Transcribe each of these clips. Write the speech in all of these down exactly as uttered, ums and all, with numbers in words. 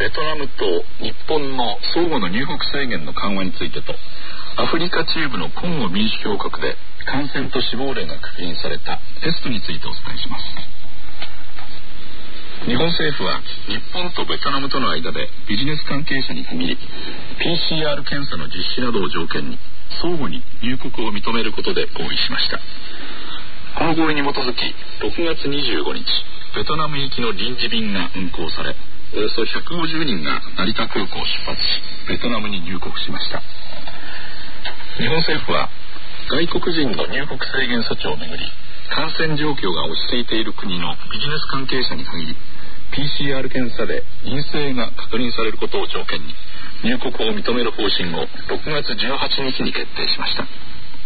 ベトナムと日本の相互の入国制限の緩和についてと、アフリカ中部のコンゴ民主共和国で感染と死亡例が確認されたテストについてお伝えします。日本政府は日本とベトナムとの間でビジネス関係者に限り ピーシーアール 検査の実施などを条件に相互に入国を認めることで合意しました。この合意に基づきろくがつにじゅうごにち、ベトナム行きの臨時便が運航され、およそひゃくごじゅうにんが成田空港を出発し、ベトナムに入国しました。日本政府は外国人の入国制限措置をめぐり、感染状況が落ち着いている国のビジネス関係者に限り ピーシーアール 検査で陰性が確認されることを条件に入国を認める方針をろくがつじゅうはちにちに決定しました。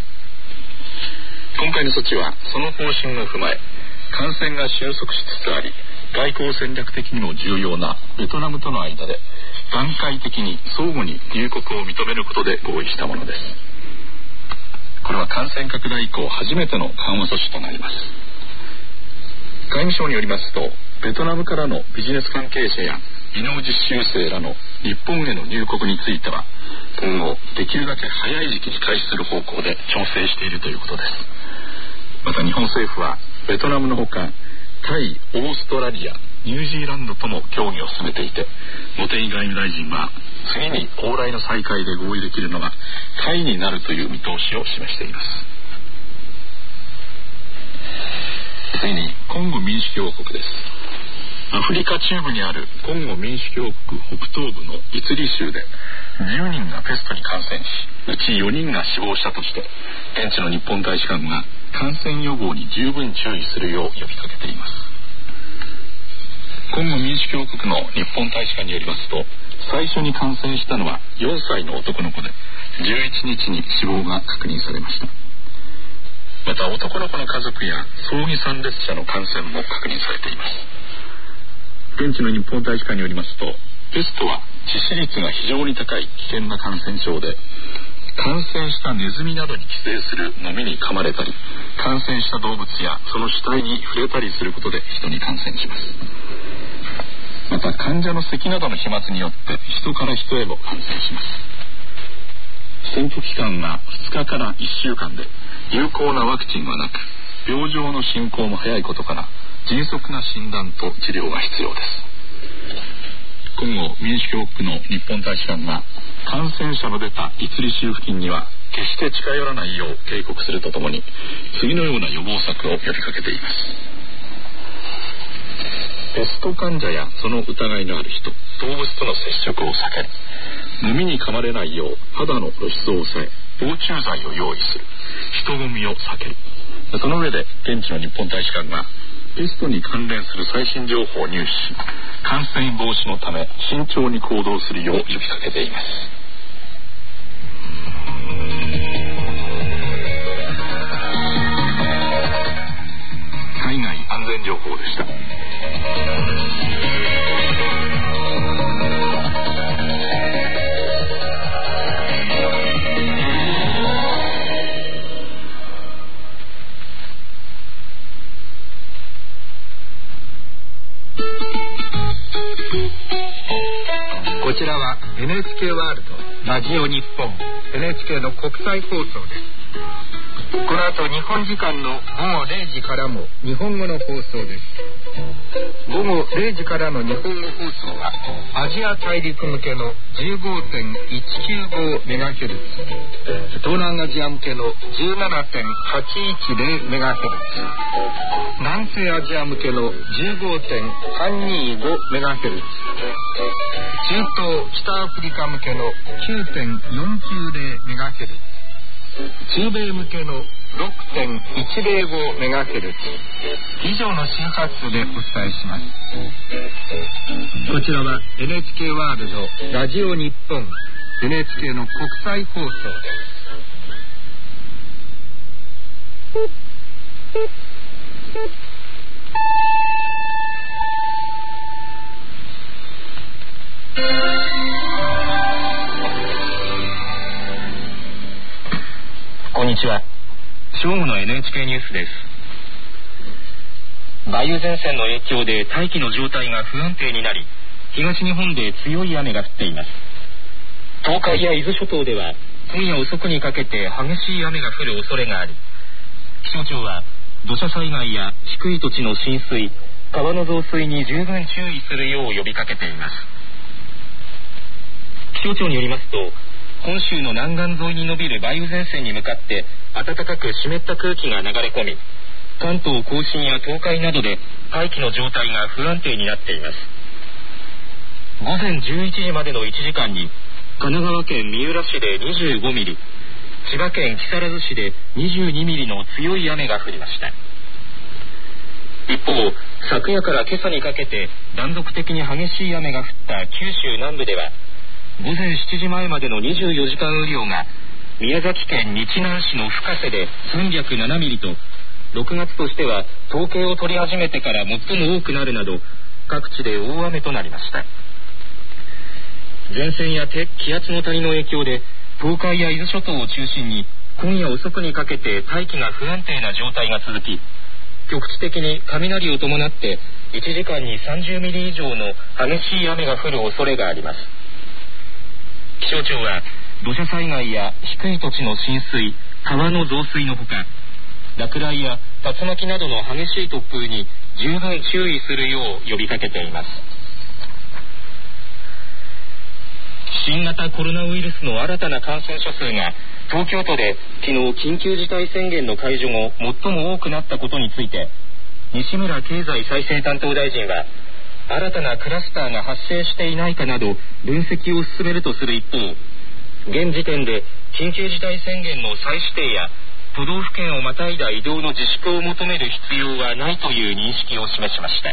今回の措置はその方針を踏まえ、感染が収束しつつあり、外交戦略的にも重要なベトナムとの間で段階的に相互に入国を認めることで合意したものです。これは感染拡大以降初めての緩和措置となります。外務省によりますと、ベトナムからのビジネス関係者や技能実習生らの日本への入国については今後できるだけ早い時期に開始する方向で調整しているということです。また日本政府はベトナムのほかタイ、オーストラリア、ニュージーランドとも協議を進めていて、茂木外務大臣は次に往来の再開で合意できるのがタイになるという見通しを示しています。次にコンゴ民主共和国です。アフリカ中部にあるコンゴ民主共和国北東部のイツリ州でじゅうにんがペストに感染し、うちよにんが死亡したとして、現地の日本大使館が感染予防に十分注意するよう呼びかけています。コンゴ民主共和国の日本大使館によりますと、最初に感染したのはよんさいの男の子で、じゅういちにちに死亡が確認されました。また男の子の家族や葬儀参列者の感染も確認されています。現地の日本大使館によりますと、ペストは致死率が非常に高い危険な感染症で、感染したネズミなどに寄生するノミに噛まれたり、感染した動物やその死体に触れたりすることで人に感染します。また患者の咳などの飛沫によって人から人へも感染します。潜伏期間はふつかからいっしゅうかんで、有効なワクチンはなく、病状の進行も早いことから迅速な診断と治療が必要です。今後民主共和国の日本大使館が感染者の出たイツリ州付近には決して近寄らないよう警告するとともに、次のような予防策を呼びかけています。ペスト患者やその疑いのある人、動物との接触を避ける、ノミに噛まれないよう肌の露出を抑え、防虫剤を用意する、人混みを避ける。その上で現地の日本大使館がペストに関連する最新情報を入手し、感染防止のため慎重に行動するよう呼びかけています。海外安全情報でした。 こちらは エヌエイチケー ワールドラジオ日本 エヌエイチケー の国際放送です。この後日本時間のごごれいじからも日本語の放送です。ごごれいじからの日本語放送はアジア大陸向けの じゅうごてんいちきゅうごメガヘルツ、東南アジア向けの じゅうななてんはちいちぜろメガヘルツ、南西アジア向けの じゅうごてんさんにごメガヘルツ、中東北アフリカ向けの きゅうてんよんきゅうぜろメガヘルツ、中米向けの ろくてんいちぜろごメガヘルツ、以上の周波数でお伝えします。こちらは エヌエイチケー ワールドラジオ日本 エヌエイチケー の国際放送です。 こんにちは。正午の エヌエイチケー ニュースです。梅雨前線の影響で大気の状態が不安定になり、 東日本で強い雨が降っています。東海や伊豆諸島では今夜遅くにかけて激しい雨が降る恐れがあり、気象庁は土砂災害や低い土地の浸水、川の増水に十分注意するよう呼びかけています。気象庁によりますと、本州の南岸沿いに伸びる梅雨前線に向かって暖かく湿った空気が流れ込み、関東甲信や東海などで大気の状態が不安定になっています。午前じゅういちじまでのいちじかんに神奈川県三浦市でにじゅうごミリ、千葉県木更津市でにじゅうにミリの強い雨が降りました。一方、昨夜から今朝にかけて断続的に激しい雨が降った九州南部では、午前しちじまえまでのにじゅうよじかん雨量が宮崎県日南市の深瀬でさんびゃくななミリと、ろくがつとしては統計を取り始めてから最も多くなるなど、各地で大雨となりました。前線や気圧の谷の影響で、東海や伊豆諸島を中心に今夜遅くにかけて大気が不安定な状態が続き、局地的に雷を伴っていちじかんにさんじゅうミリ以上の激しい雨が降る恐れがあります。気象庁は土砂災害や低い土地の浸水、川の増水のほか、落雷や竜巻などの激しい突風に十分注意するよう呼びかけています。新型コロナウイルスの新たな感染者数が東京都で昨日緊急事態宣言の解除後最も多くなったことについて、西村経済再生担当大臣は、新たなクラスターが発生していないかなど分析を進めるとする一方、現時点で緊急事態宣言の再指定や都道府県をまたいだ移動の自粛を求める必要はないという認識を示しました。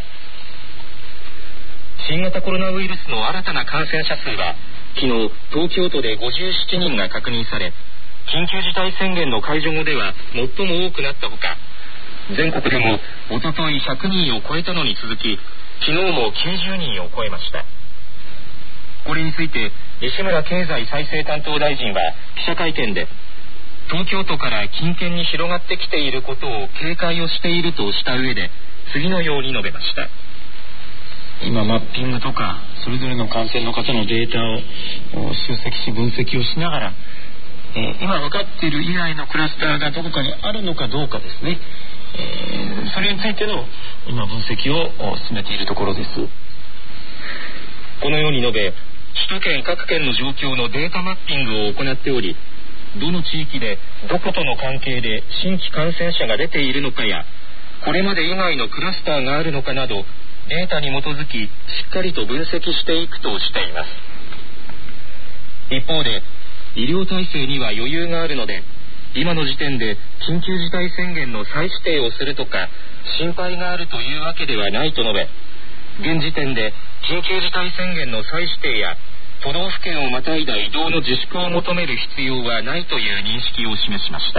新型コロナウイルスの新たな感染者数は昨日東京都でごじゅうななにんが確認され、緊急事態宣言の解除後では最も多くなったほか、全国でもおとといひゃくにんを超えたのに続き、昨日もきゅうじゅうにんを超えました。これについて西村経済再生担当大臣は記者会見で、東京都から近県に広がってきていることを警戒をしているとした上で、次のように述べました。 今マッピングとかそれぞれの感染の方のデータを集積し分析をしながら、えー、今分かっている以外のクラスターがどこかにあるのかどうかですね、えー、それについての今分析を進めているところです。 このように述べ、首都圏各県の状況のデータマッピングを行っており、どの地域でどことの関係で新規感染者が出ているのかや、これまで以外のクラスターがあるのかなど、データに基づきしっかりと分析していくとしています。一方で、医療体制には余裕があるので、今の時点で緊急事態宣言の再指定をするとか心配があるというわけではないと述べ、現時点で緊急事態宣言の再指定や都道府県をまたいだ移動の自粛を求める必要はないという認識を示しました。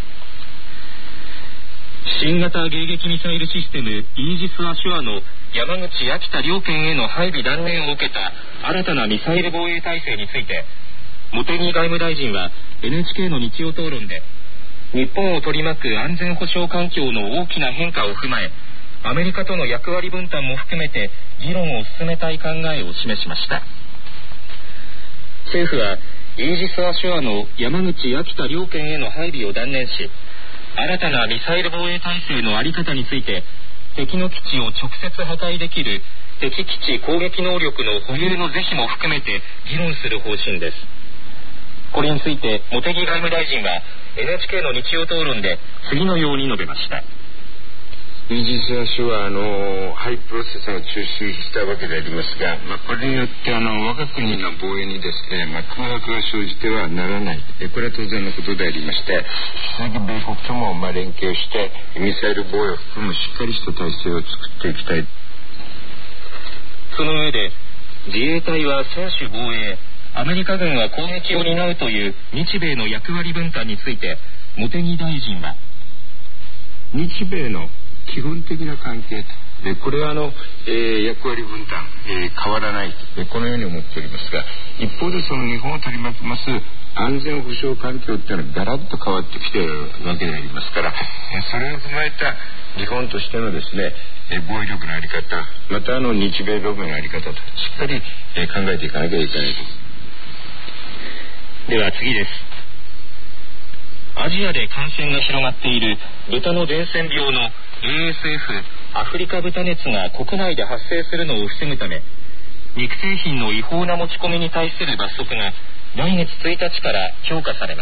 新型迎撃ミサイルシステムイージス・アショアの山口・秋田両県への配備断念を受けた新たなミサイル防衛体制について、茂木外務大臣は エヌエイチケー の日曜討論で、日本を取り巻く安全保障環境の大きな変化を踏まえ、アメリカとの役割分担も含めて議論を進めたい考えを示しました。政府はイージス・アショアの山口・秋田両県への配備を断念し、新たなミサイル防衛体制の在り方について、敵の基地を直接破壊できる敵基地攻撃能力の保有の是非も含めて議論する方針です。これについて茂木外務大臣は エヌエイチケー の日曜討論で次のように述べました。 イージス・アショアのハイプロセスが中止したわけでありますが、まあ、これによってあの我が国の防衛にですね、まあ、空白が生じてはならない、これは当然のことでありまして、引き続き米国ともまあ連携してミサイル防衛を含むしっかりした体制を作っていきたい。 その上で、自衛隊は専守防衛、アメリカ軍は攻撃を担うという日米の役割分担について茂木大臣は、 日米の基本的な関係で、これはあの、えー、役割分担、えー、変わらないと、このように思っておりますが、一方でその日本を取り巻きます安全保障環境っていうのはガラッと変わってきているわけでありますから、それを踏まえた日本としてのですね、 え防衛力の在り方、またあの日米同盟の在り方としっかり、え考えていかなきゃいけないと。 では次です。アジアで感染が広がっている豚の伝染病の エーエスエフ アフリカ豚熱が国内で発生するのを防ぐため、肉製品の違法な持ち込みに対する罰則が来月ついたちから強化されます。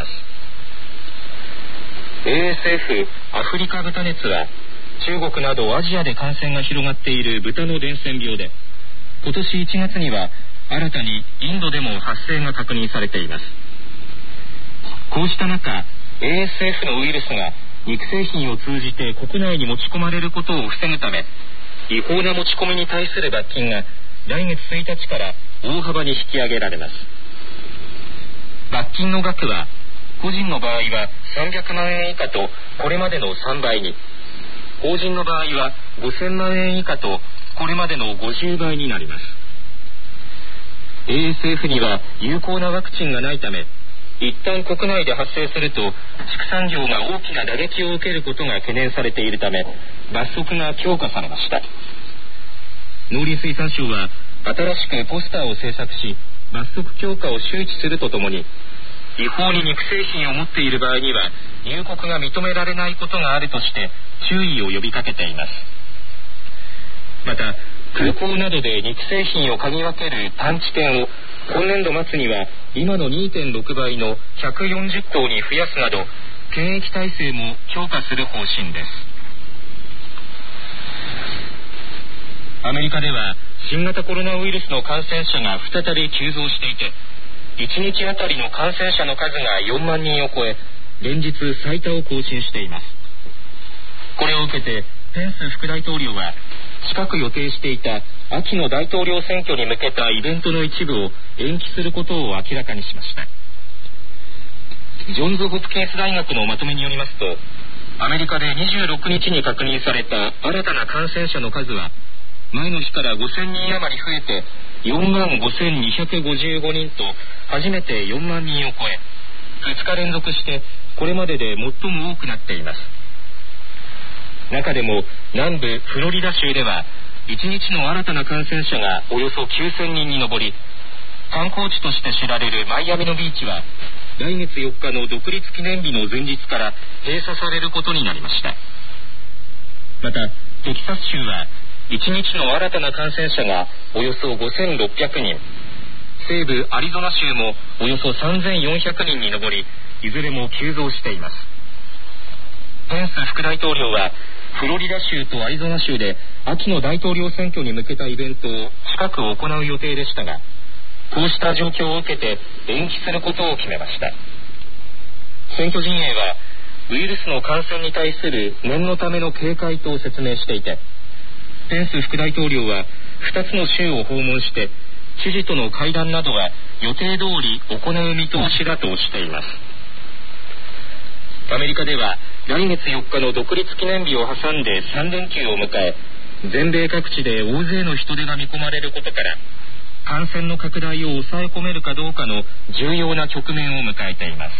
エーエスエフ アフリカ豚熱は中国などアジアで感染が広がっている豚の伝染病で、今年いちがつには新たにインドでも発生が確認されています。こうした中、エーエスエフ のウイルスが肉製品を通じて国内に持ち込まれることを防ぐため、違法な持ち込みに対する罰金が来月ついたちから大幅に引き上げられます。罰金の額は個人の場合はさんびゃくまんえん以下とこれまでのさんばいに、法人の場合はごせんまんえん以下とこれまでのごじゅうばいになります。 エーエスエフ には有効なワクチンがないため、一旦国内で発生すると畜産業が大きな打撃を受けることが懸念されているため、罰則が強化されました。農林水産省は新しくポスターを制作し、罰則強化を周知するとともに、違法に肉製品を持っている場合には入国が認められないことがあるとして注意を呼びかけています。また空港などで肉製品を嗅ぎ分ける探知犬を今年度末には今の にてんろくばいのひゃくよんじゅっとうに増やすなど検疫体制も強化する方針です。アメリカでは新型コロナウイルスの感染者が再び急増していて、いちにちあたりの感染者の数がよんまんにんを超え、連日最多を更新しています。これを受けてペンス副大統領は近く予定していた秋の大統領選挙に向けたイベントの一部を延期することを明らかにしました。ジョンズ・ホプキンス大学のまとめによりますと、アメリカでにじゅうろくにちに確認された新たな感染者の数は前の日からごせんにん余り増えてよんまんごせんにひゃくごじゅうごにんと初めてよんまんにんを超え、ふつか連続してこれまでで最も多くなっています。中でも南部フロリダ州ではいちにちの新たな感染者がおよそきゅうせんにんに上り、観光地として知られるマイアミのビーチは来月よっかの独立記念日の前日から閉鎖されることになりました。またテキサス州はいちにちの新たな感染者がおよそごせんろっぴゃくにん、西部アリゾナ州もおよそさんぜんよんひゃくにんに上り、いずれも急増しています。ペンス副大統領はフロリダ州とアリゾナ州で秋の大統領選挙に向けたイベントを近く行う予定でしたが、こうした状況を受けて延期することを決めました。選挙陣営はウイルスの感染に対する念のための警戒と説明していて、ペンス副大統領はふたつの州を訪問して知事との会談などは予定通り行う見通しだとしています。アメリカでは来月よっかの独立記念日を挟んでさんれんきゅうを迎え、全米各地で大勢の人出が見込まれることから感染の拡大を抑え込めるかどうかの重要な局面を迎えています。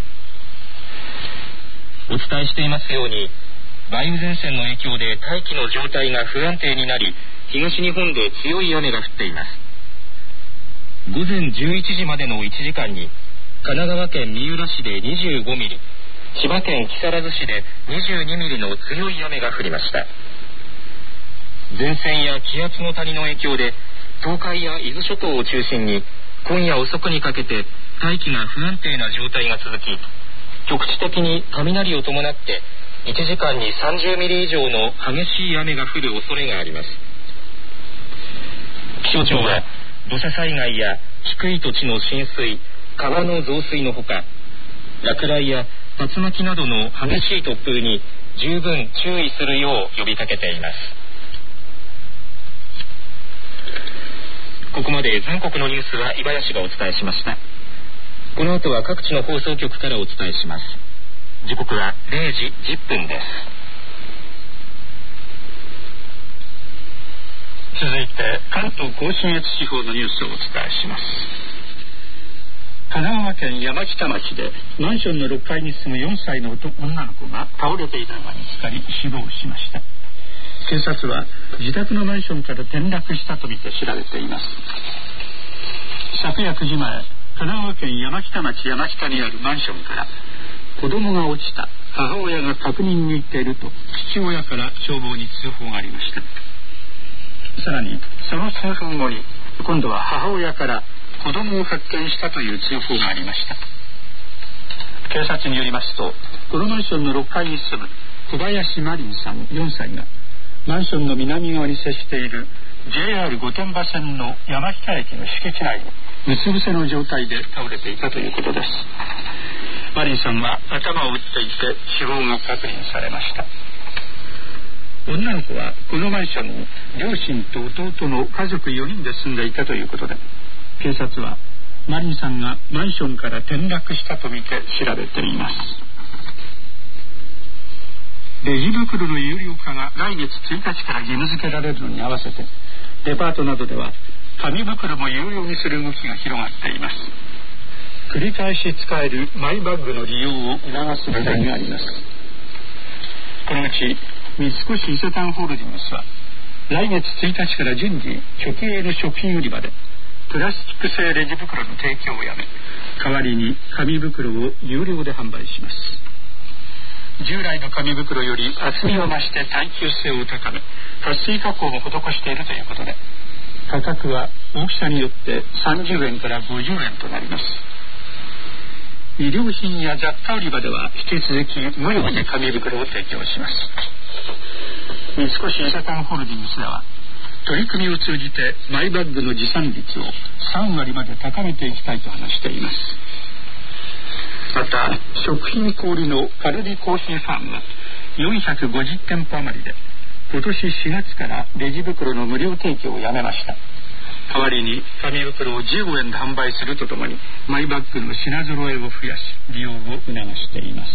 お伝えしていますように、梅雨前線の影響で大気の状態が不安定になり、東日本で強い雨が降っています。午前じゅういちじまでのいちじかんに神奈川県三浦市でにじゅうごミリ、千葉県木更津市でにじゅうにミリの強い雨が降りました。前線や気圧の谷の影響で東海や伊豆諸島を中心に今夜遅くにかけて大気が不安定な状態が続き、局地的に雷を伴っていちじかんにさんじゅうミリ以上の激しい雨が降る恐れがあります。気象庁は土砂災害や低い土地の浸水、川の増水のほか、落雷や竜巻などの激しい突風に十分注意するよう呼びかけています。ここまで全国のニュースは井林がお伝えしました。この後は各地の放送局からお伝えします。時刻はれいじじゅっぷんです。続いて関東甲信越地方のニュースをお伝えします。神奈川県山北町でマンションのろっかいに住むよんさいの女の子が倒れていたのが見つかり死亡しました。 警察は自宅のマンションから転落したとみて調べています。昨夜くじまえ、神奈川県山北町山北にあるマンションから子供が落ちた、母親が確認に行っていると父親から消防に通報がありました。さらにその数分後に今度は母親から子供を発見したという通報がありました。警察によりますと、このマンションのろっかいに住む小林真理さんよんさいがマンションの南側に接している ジェイアール 御殿場線の山北駅の敷地内にうつ伏せの状態で倒れていたということです。マリンさんは頭を打っていて死亡が確認されました。女の子はこのマンションに両親と弟の家族よにんで住んでいたということで、警察はマリンさんがマンションから転落したとみて調べています。レジ袋の有料化が来月ついたちから義務付けられるのに合わせて、デパートなどでは紙袋も有料にする動きが広がっています。繰り返し使えるマイバッグの利用を促す狙いがあります。このうち三越伊勢丹ホールディングスは来月ついたちから順次直営の食品売り場でプラスチック製レジ袋の提供をやめ、代わりに紙袋を有料で販売します。従来の紙袋より厚みを増して耐久性を高め、撥水加工も施しているということで、価格は大きさによってさんじゅうえんからごじゅうえんとなります。衣料品や雑貨売り場では引き続き無料で紙袋を提供します。三越伊勢丹ホールディングスでは取り組みを通じてマイバッグの持参率をさんわりまで高めていきたいと話しています。また食品小売のカルディコーヒーファームはよんひゃくごじゅってんぽ余りで今年しがつからレジ袋の無料提供をやめました。代わりに紙袋をじゅうごえんで販売するとともにマイバッグの品揃えを増やし利用を促しています。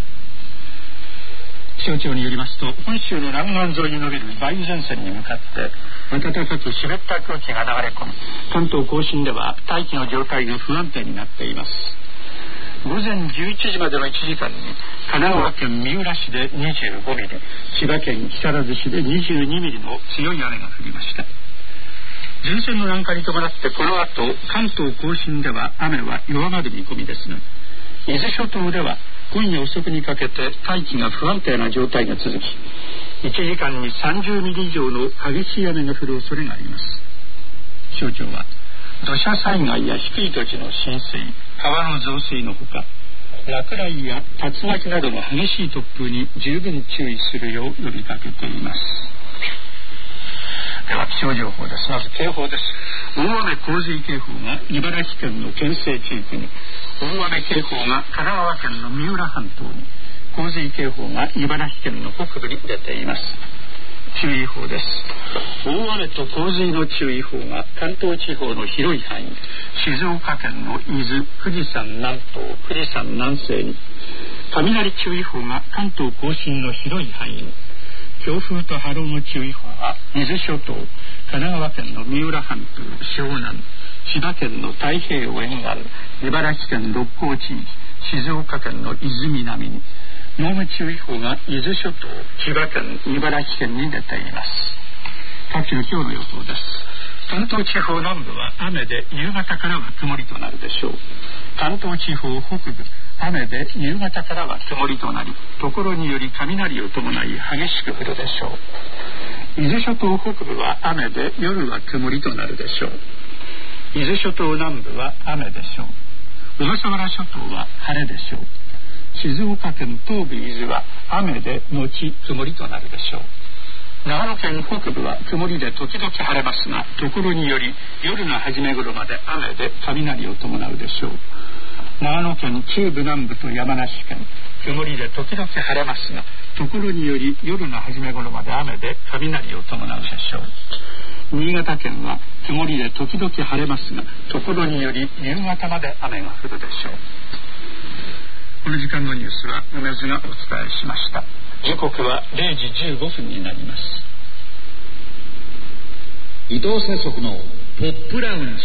気象庁によりますと、本州の南岸沿いに伸びる梅雨前線に向かって暖かく湿った空気が流れ込み、関東甲信では大気の状態が不安定になっています。午前じゅういちじまでのいちじかんに神奈川県三浦市でにじゅうごミリ、千葉県木更津市でにじゅうにミリの強い雨が降りました。前線の南下に伴ってこの後関東甲信では雨は弱まる見込みですが、伊豆諸島では今夜遅くにかけて大気が不安定な状態が続き、いちじかんにさんじゅうミリ以上の激しい雨が降る恐れがあります。気象庁は土砂災害や低い土地の浸水、川の増水のほか、落雷や竜巻などの激しい突風に十分注意するよう呼びかけています。では気象情報です。まず警報です。大雨洪水警報が茨城県の県西地域に、大雨警報が神奈川県の三浦半島に、洪水警報が茨城県の北部に出ています。注意報です。大雨と洪水の注意報が関東地方の広い範囲、静岡県の伊豆、富士山南東、富士山南西に、雷注意報が関東甲信の広い範囲に、強風と波浪の注意報は伊豆諸島、神奈川県の三浦半島、湘南、千葉県の太平洋沿岸、茨城県六甲地域、静岡県の伊豆南に、濃霧注意報が伊豆諸島、千葉県、茨城県に出ています。各地の今日の予報です。関東地方南部は雨で夕方からは曇りとなるでしょう。関東地方北部、雨で夕方からは曇りとなり、ところにより雷を伴い激しく降るでしょう。伊豆諸島北部は雨で夜は曇りとなるでしょう。伊豆諸島南部は雨でしょう。小笠原諸島は晴れでしょう。静岡県東部伊豆は雨で後曇りとなるでしょう。長野県北部は曇りで時々晴れますが、ところにより夜の初め頃まで雨で雷を伴うでしょう。長野県中部南部と山梨県、曇りで時々晴れますが、ところにより夜の初め頃まで雨で雷を伴うでしょう。新潟県は曇りで時々晴れますが、ところにより夕方まで雨が降るでしょう。この時間のニュースは梅津がお伝えしました。時刻はれいじじゅうごふんになります。伊藤聖足のポップラウンジ。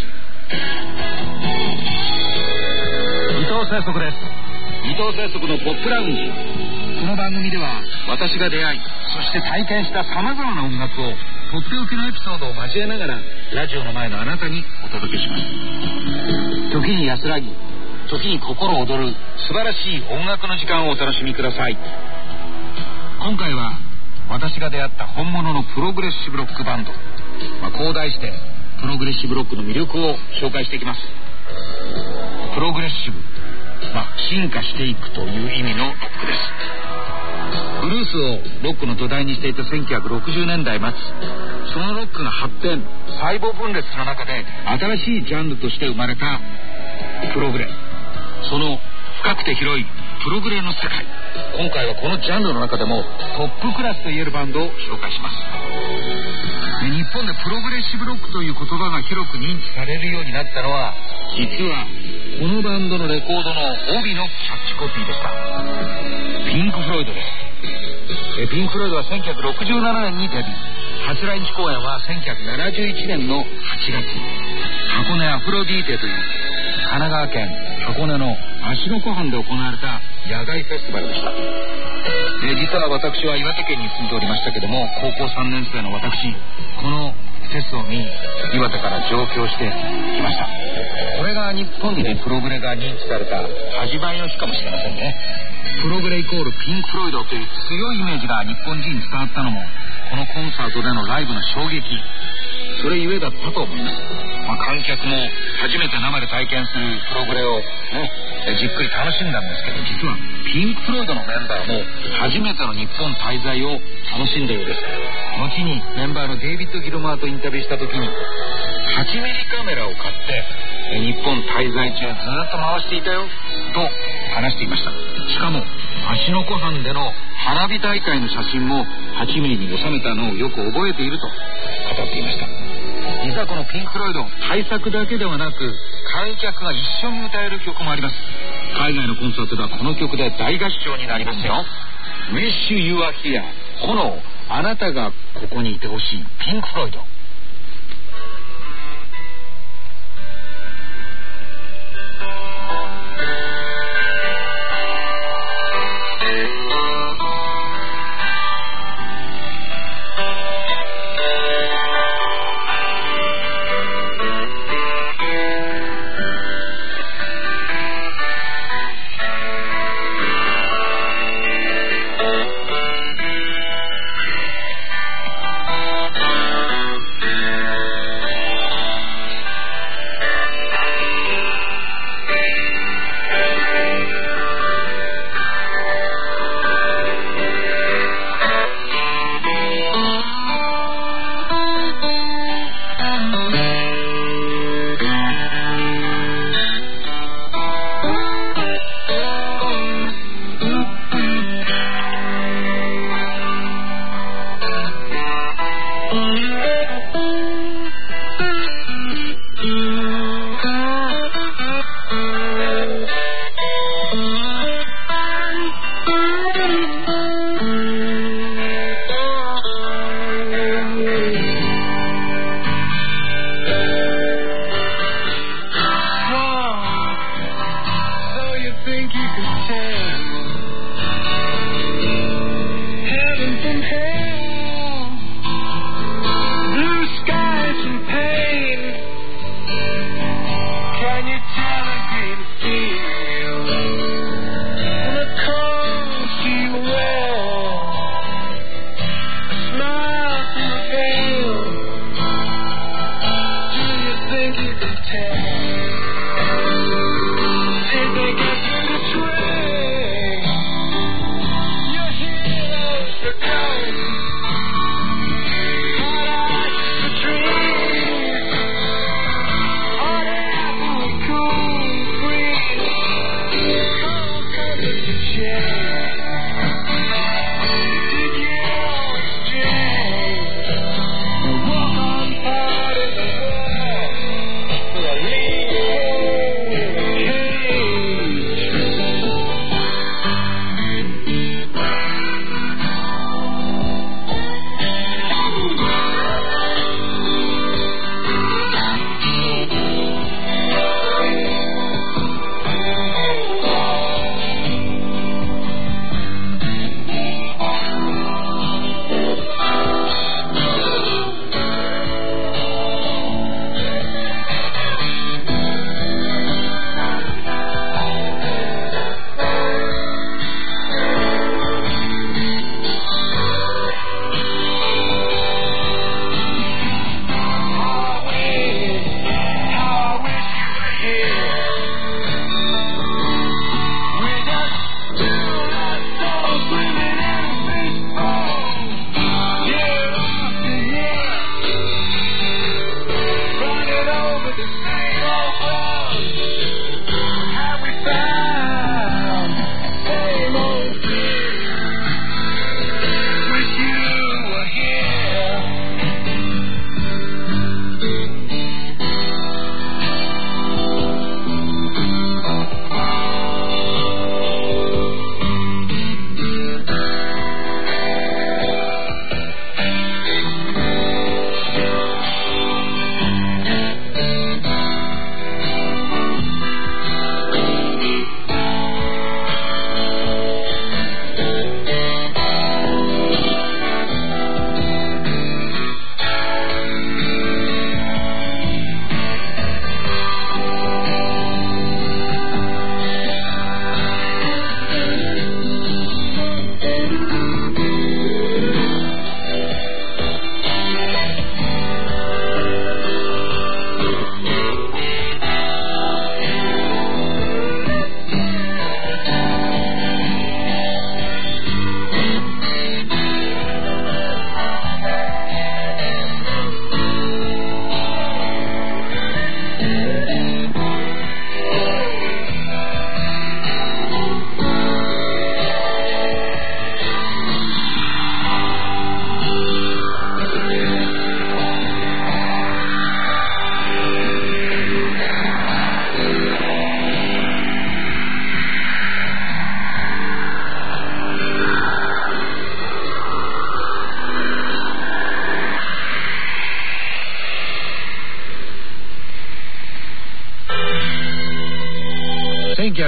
伊藤聖足です。伊藤聖足のポップラウンジ。 この番組では私が出会いそして体験したさまざまな音楽をとっておきのエピソードを交えながらラジオの前のあなたにお届けします。時に安らぎ、時に心躍る素晴らしい音楽の時間をお楽しみください。今回は私が出会った本物のプログレッシブロックバンド、まあ、こう題してプログレッシブロックの魅力を紹介していきます。プログレッシブ、まあ、進化していくという意味のロックです。ブルースをロックの土台にしていたせんきゅうひゃくろくじゅうねんだい末、そのロックの発展、細胞分裂の中で新しいジャンルとして生まれたプログレ、その深くて広いプログレの世界、今回はこのジャンルの中でもトップクラスといえるバンドを紹介します。で、日本でプログレッシブロックという言葉が広く認知されるようになったのは、実はこのバンドのレコードの帯のキャッチコピーでした。ピンク・フロイドです。えピンク・フロイドはせんきゅうひゃくろくじゅうななねんにデビュー、初来日公演はせんきゅうひゃくななじゅういちねんのはちがつ、箱根アフロディーテという神奈川県箱根の芦ノ湖畔で行われた野外フェスティバルでした。で、実は私は岩手県に住んでおりましたけども、高校さんねん生の私、このフェスを見に岩手から上京してきました。これが日本にね、プログレが認知された始まりの日かもしれませんね。プログレイコールピンク・フロイドという強いイメージが日本人に伝わったのも、このコンサートでのライブの衝撃、それゆえだったと思います。まあ、観客も初めて生で体験するプログレを、ね、じっくり楽しんだんですけど、実はピンク・フロイドのメンバーも初めての日本滞在を楽しんだようです。後にメンバーのデイビッド・ギルマーとインタビューした時に、はちミリカメラを買って日本滞在中ずっと回していたよと話していました。しかも芦ノ湖畔での花火大会の写真もはちミリに収めたのをよく覚えていると語っていました。実はこのピンク・フロイド、大作だけではなく観客が一緒に歌える曲もあります。海外のコンサートではこの曲で大合唱になりますよ。 Wish You Are Here、 炎、あなたがここにいてほしい、ピンク・フロイド。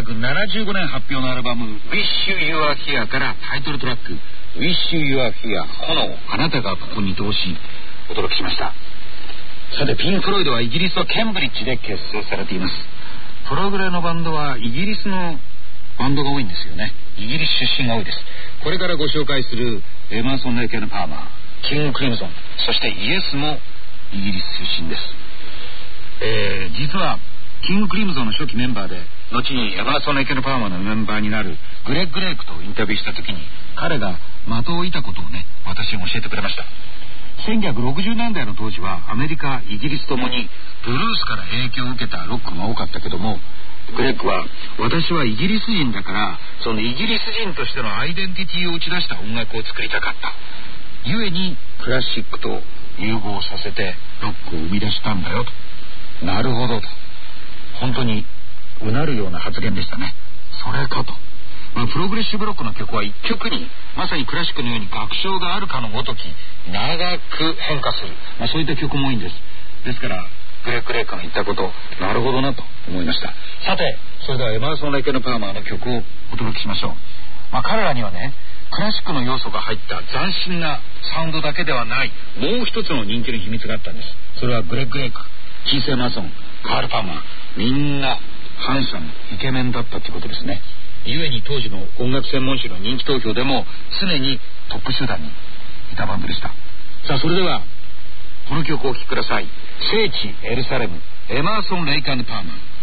くななじゅうごねん発表のアルバム Wish You Were Here からタイトルトラック Wish You Were Here 炎、あなたがここにいてほしいお届けしました。さてピンク・フロイドはイギリスのケンブリッジで結成されています。プログレのバンドはイギリスのバンドが多いんですよね。イギリス出身が多いです。これからご紹介するエマーソン・レイケン・パーマー、キング・クリムゾン、そしてイエスもイギリス出身です。えー、実はキング・クリムゾンの初期メンバーで後にエマーソン・レイケン・パーマーのメンバーになるグレッグ・レイクとインタビューした時に彼が的を射たことをね、私に教えてくれました。せんきゅうひゃくろくじゅうねんだいの当時はアメリカ、イギリスともにブルースから影響を受けたロックが多かったけども、グレッグは私はイギリス人だからそのイギリス人としてのアイデンティティを打ち出した音楽を作りたかった、ゆえにクラシックと融合させてロックを生み出したんだよと。なるほどと、本当にうなるような発言でしたね。それかと、まあ、プログレッシブロックの曲はいっきょくにまさにクラシックのように楽章があるかのごとき長く変化する、まあ、そういった曲も多いんです。ですからグレッグ・レイクの言ったこと、なるほどなと思いました。さてそれではエマーソン・レイケン・パーマーの曲をお届けしましょう。まあ、彼らにはねクラシックの要素が入った斬新なサウンドだけではないもう一つの人気の秘密があったんです。それはグレッグ・レイク、キース・エマーソン、カール・パーマー、みんなハンサムイケメンだったということですね。ゆえに当時の音楽専門誌の人気投票でも常にトップ集団にいたバンドでした。さあそれではこの曲をお聴きください。聖地エルサレム、エマーソン・レイケン・パーマー。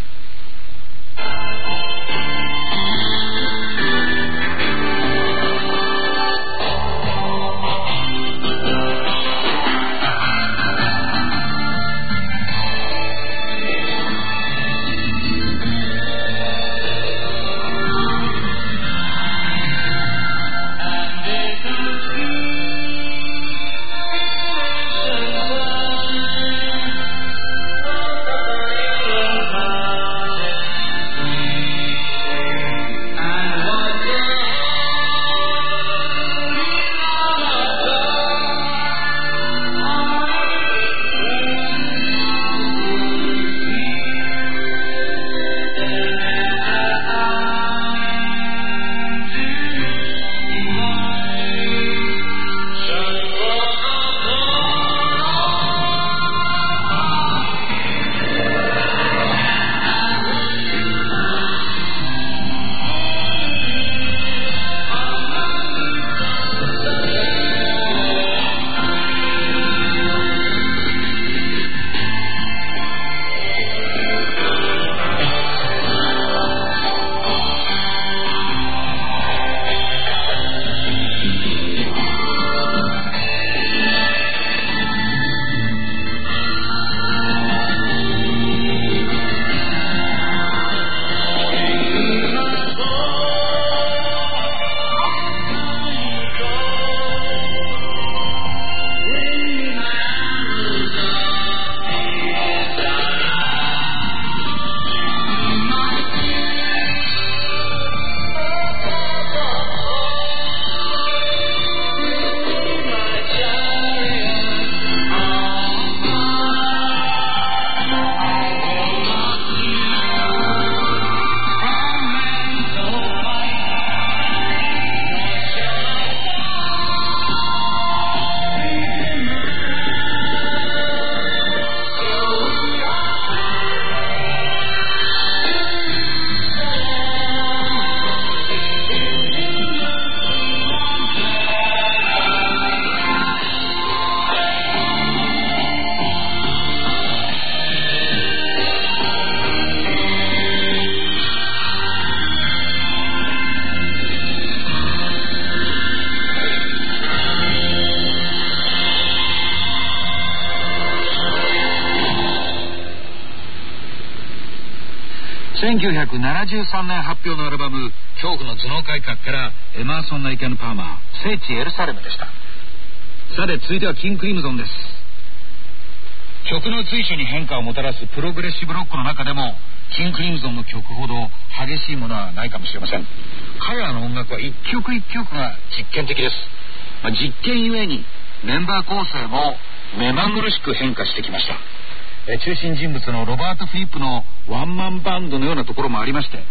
せんきゅうひゃくななじゅうさんねん発表のアルバム恐怖の頭脳改革からエマーソン・レイケン・パーマー、聖地エルサレムでした。さて続いてはキング・クリムゾンです。曲の随所に変化をもたらすプログレッシブロックの中でもキング・クリムゾンの曲ほど激しいものはないかもしれません。彼らの音楽は一曲一曲が実験的です。まあ、実験ゆえにメンバー構成も目まぐるしく変化してきました。え中心人物のロバート・フィリップのワンマンバンドのようなところもありまして、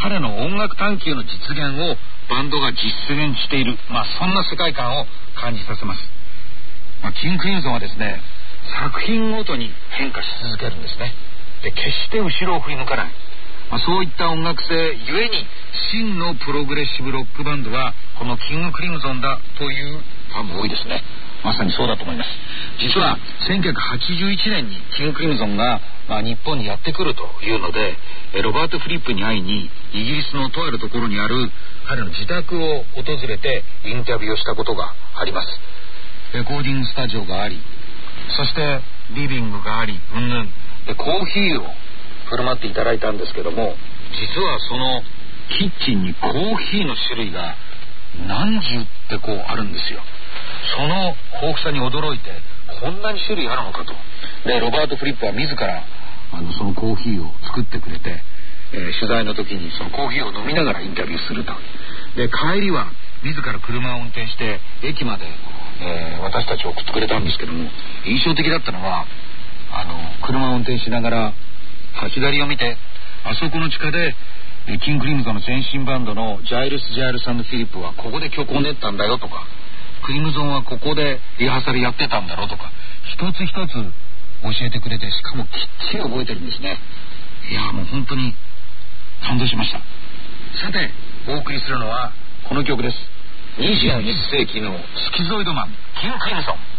彼の音楽探求の実現をバンドが実現している、まあ、そんな世界観を感じさせます。まあ、キング・クリムゾンはですね、作品ごとに変化し続けるんですね。で、決して後ろを振り向かない、まあ、そういった音楽性ゆえに真のプログレッシブロックバンドはこのキング・クリムゾンだというファンも多いですね。まさにそうだと思います。実はせんきゅうひゃくはちじゅういちねんにキング・クリムゾンが、まあ、日本にやってくるというので、ロバート・フリップに会いにイギリスのとあるところにある彼の自宅を訪れてインタビューをしたことがあります。レコーディングスタジオがあり、そしてリビングがあり、うんぬんでコーヒーを振る舞っていただいたんですけども、実はそのキッチンにコーヒーの種類が何十ってこうあるんですよ。その豊富さに驚いて、こんなに種類あるのかと。で、ロバート・フリップは自らあのそのコーヒーを作ってくれて、えー、取材の時にそのコーヒーを飲みながらインタビューすると。で、帰りは自ら車を運転して駅まで、えー、私たちを送ってくれたんですけども、印象的だったのは、あの車を運転しながら左を見て、あそこの地下でキング・クリムゾンの前身バンドのジャイルス・ジャイルス&フィリップはここで曲を練ったんだよとか、クリムゾンはここでリハーサルやってたんだろうとか、一つ一つ教えてくれて、しかもきっちり覚えてるんですね。いや、もう本当に感動しました。さて、お送りするのはこの曲です。にじゅういっ世紀のスキゾイドマン、キング・クリムゾン。